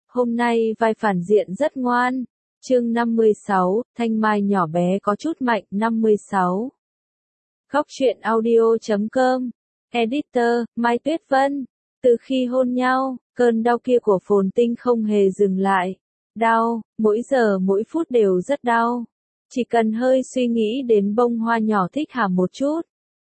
Hôm nay vai phản diện rất ngoan. Chương 56, Thanh Mai nhỏ bé có chút mạnh. 56. Khóc chuyện audio.com. Editor, Mai Tuyết Vân. Từ khi hôn nhau, cơn đau kia của Phồn Tinh không hề dừng lại. Đau, mỗi giờ mỗi phút đều rất đau. Chỉ cần hơi suy nghĩ đến bông hoa nhỏ Thích Hà một chút,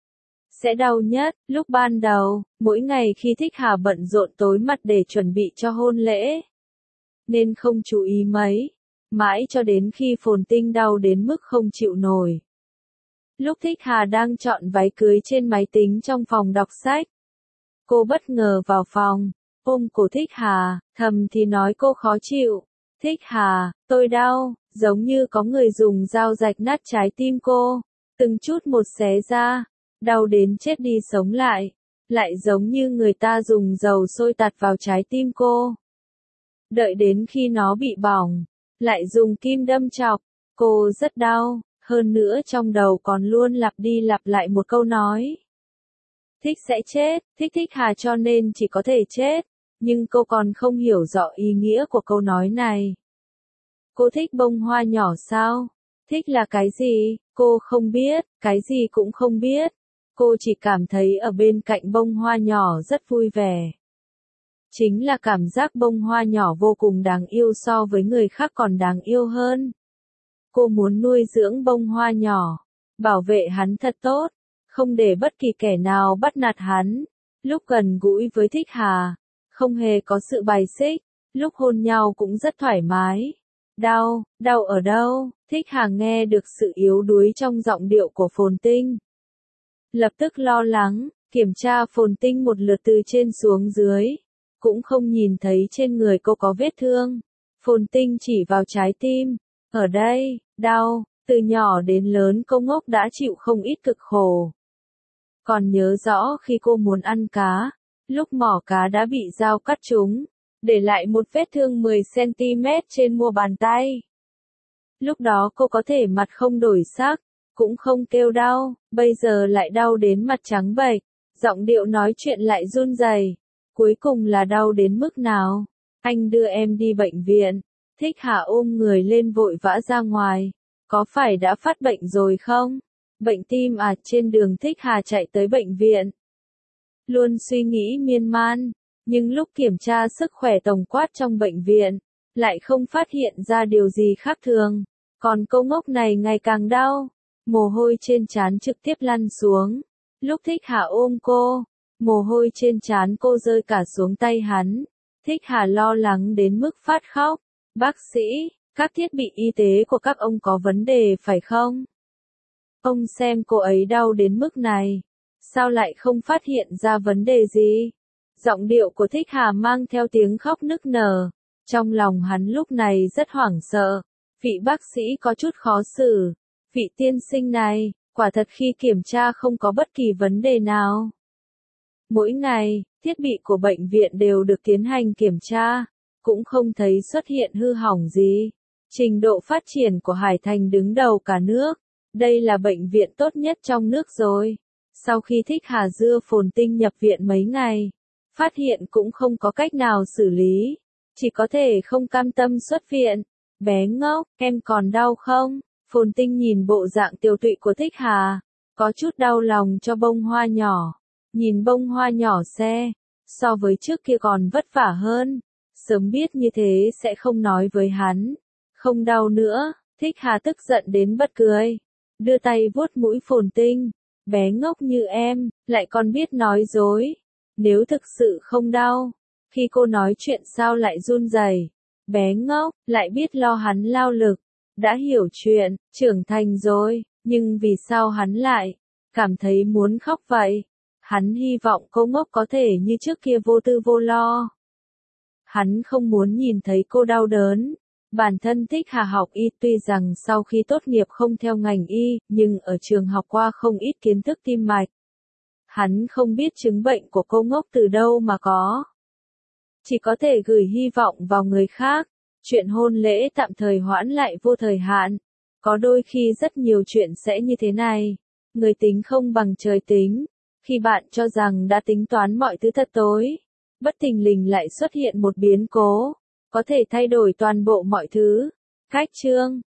sẽ đau nhất. Lúc ban đầu, mỗi ngày khi Thích Hà bận rộn tối mặt để chuẩn bị cho hôn lễ, nên không chú ý mấy. Mãi cho đến khi Phồn Tinh đau đến mức không chịu nổi. Lúc Thích Hà đang chọn váy cưới trên máy tính trong phòng đọc sách, cô bất ngờ vào phòng, ôm cổ Thích Hà, thầm thì nói cô khó chịu. Thích Hà, tôi đau, giống như có người dùng dao rạch nát trái tim cô, từng chút một xé ra, đau đến chết đi sống lại, lại giống như người ta dùng dầu sôi tạt vào trái tim cô. Đợi đến khi nó bị bỏng, lại dùng kim đâm chọc, cô rất đau, hơn nữa trong đầu còn luôn lặp đi lặp lại một câu nói. Thích sẽ chết, thích Hà cho nên chỉ có thể chết, nhưng cô còn không hiểu rõ ý nghĩa của câu nói này. Cô thích bông hoa nhỏ sao? Thích là cái gì? Cô không biết, cái gì cũng không biết. Cô chỉ cảm thấy ở bên cạnh bông hoa nhỏ rất vui vẻ. Chính là cảm giác bông hoa nhỏ vô cùng đáng yêu so với người khác còn đáng yêu hơn. Cô muốn nuôi dưỡng bông hoa nhỏ, bảo vệ hắn thật tốt, không để bất kỳ kẻ nào bắt nạt hắn. Lúc gần gũi với Thích Hà, không hề có sự bài xích, lúc hôn nhau cũng rất thoải mái. Đau, đau ở đâu? Thích Hà nghe được sự yếu đuối trong giọng điệu của Phồn Tinh. Lập tức lo lắng, kiểm tra Phồn Tinh một lượt từ trên xuống dưới. Cũng không nhìn thấy trên người cô có vết thương. Phồn Tinh chỉ vào trái tim. Ở đây, đau, từ nhỏ đến lớn cô ngốc đã chịu không ít cực khổ. Còn nhớ rõ khi cô muốn ăn cá, lúc mỏ cá đã bị dao cắt trúng, để lại một vết thương 10cm trên mu bàn tay. Lúc đó cô có thể mặt không đổi sắc, cũng không kêu đau, bây giờ lại đau đến mặt trắng bệch, giọng điệu nói chuyện lại run rẩy. Cuối cùng là đau đến mức nào? Anh đưa em đi bệnh viện. Thích Hà ôm người lên vội vã ra ngoài. Có phải đã phát bệnh rồi không? Bệnh tim à? Trên đường Thích Hà chạy tới bệnh viện. Luôn suy nghĩ miên man, nhưng lúc kiểm tra sức khỏe tổng quát trong bệnh viện, lại không phát hiện ra điều gì khác thường. Còn cô ngốc này ngày càng đau, mồ hôi trên trán trực tiếp lăn xuống. Lúc Thích Hà ôm cô, mồ hôi trên trán cô rơi cả xuống tay hắn. Thích Hà lo lắng đến mức phát khóc. Bác sĩ, các thiết bị y tế của các ông có vấn đề phải không? Ông xem cô ấy đau đến mức này, sao lại không phát hiện ra vấn đề gì? Giọng điệu của Thích Hà mang theo tiếng khóc nức nở. Trong lòng hắn lúc này rất hoảng sợ. Vị bác sĩ có chút khó xử. Vị tiên sinh này, quả thật khi kiểm tra không có bất kỳ vấn đề nào. Mỗi ngày, thiết bị của bệnh viện đều được tiến hành kiểm tra, cũng không thấy xuất hiện hư hỏng gì. Trình độ phát triển của Hải Thành đứng đầu cả nước. Đây là bệnh viện tốt nhất trong nước rồi. Sau khi Thích Hà đưa Phồn Tinh nhập viện mấy ngày, phát hiện cũng không có cách nào xử lý, chỉ có thể không cam tâm xuất viện. Bé ngốc, em còn đau không? Phồn Tinh nhìn bộ dạng tiều tụy của Thích Hà, có chút đau lòng cho bông hoa nhỏ. Nhìn bông hoa nhỏ xe, so với trước kia còn vất vả hơn. Sớm biết như thế sẽ không nói với hắn. Không đau nữa. Thích Hà tức giận đến bật cười. Đưa tay vuốt mũi Phồn Tinh. Bé ngốc như em, lại còn biết nói dối. Nếu thực sự không đau, khi cô nói chuyện sao lại run rẩy? Bé ngốc, lại biết lo hắn lao lực. Đã hiểu chuyện, trưởng thành rồi, nhưng vì sao hắn lại cảm thấy muốn khóc vậy? Hắn hy vọng cô ngốc có thể như trước kia vô tư vô lo. Hắn không muốn nhìn thấy cô đau đớn. Bản thân Thích Hà học y tuy rằng sau khi tốt nghiệp không theo ngành y, nhưng ở trường học qua không ít kiến thức tim mạch. Hắn không biết chứng bệnh của cô ngốc từ đâu mà có. Chỉ có thể gửi hy vọng vào người khác. Chuyện hôn lễ tạm thời hoãn lại vô thời hạn. Có đôi khi rất nhiều chuyện sẽ như thế này. Người tính không bằng trời tính. Khi bạn cho rằng đã tính toán mọi thứ thật tối, bất thình lình lại xuất hiện một biến cố. có thể thay đổi toàn bộ mọi thứ. Khách trương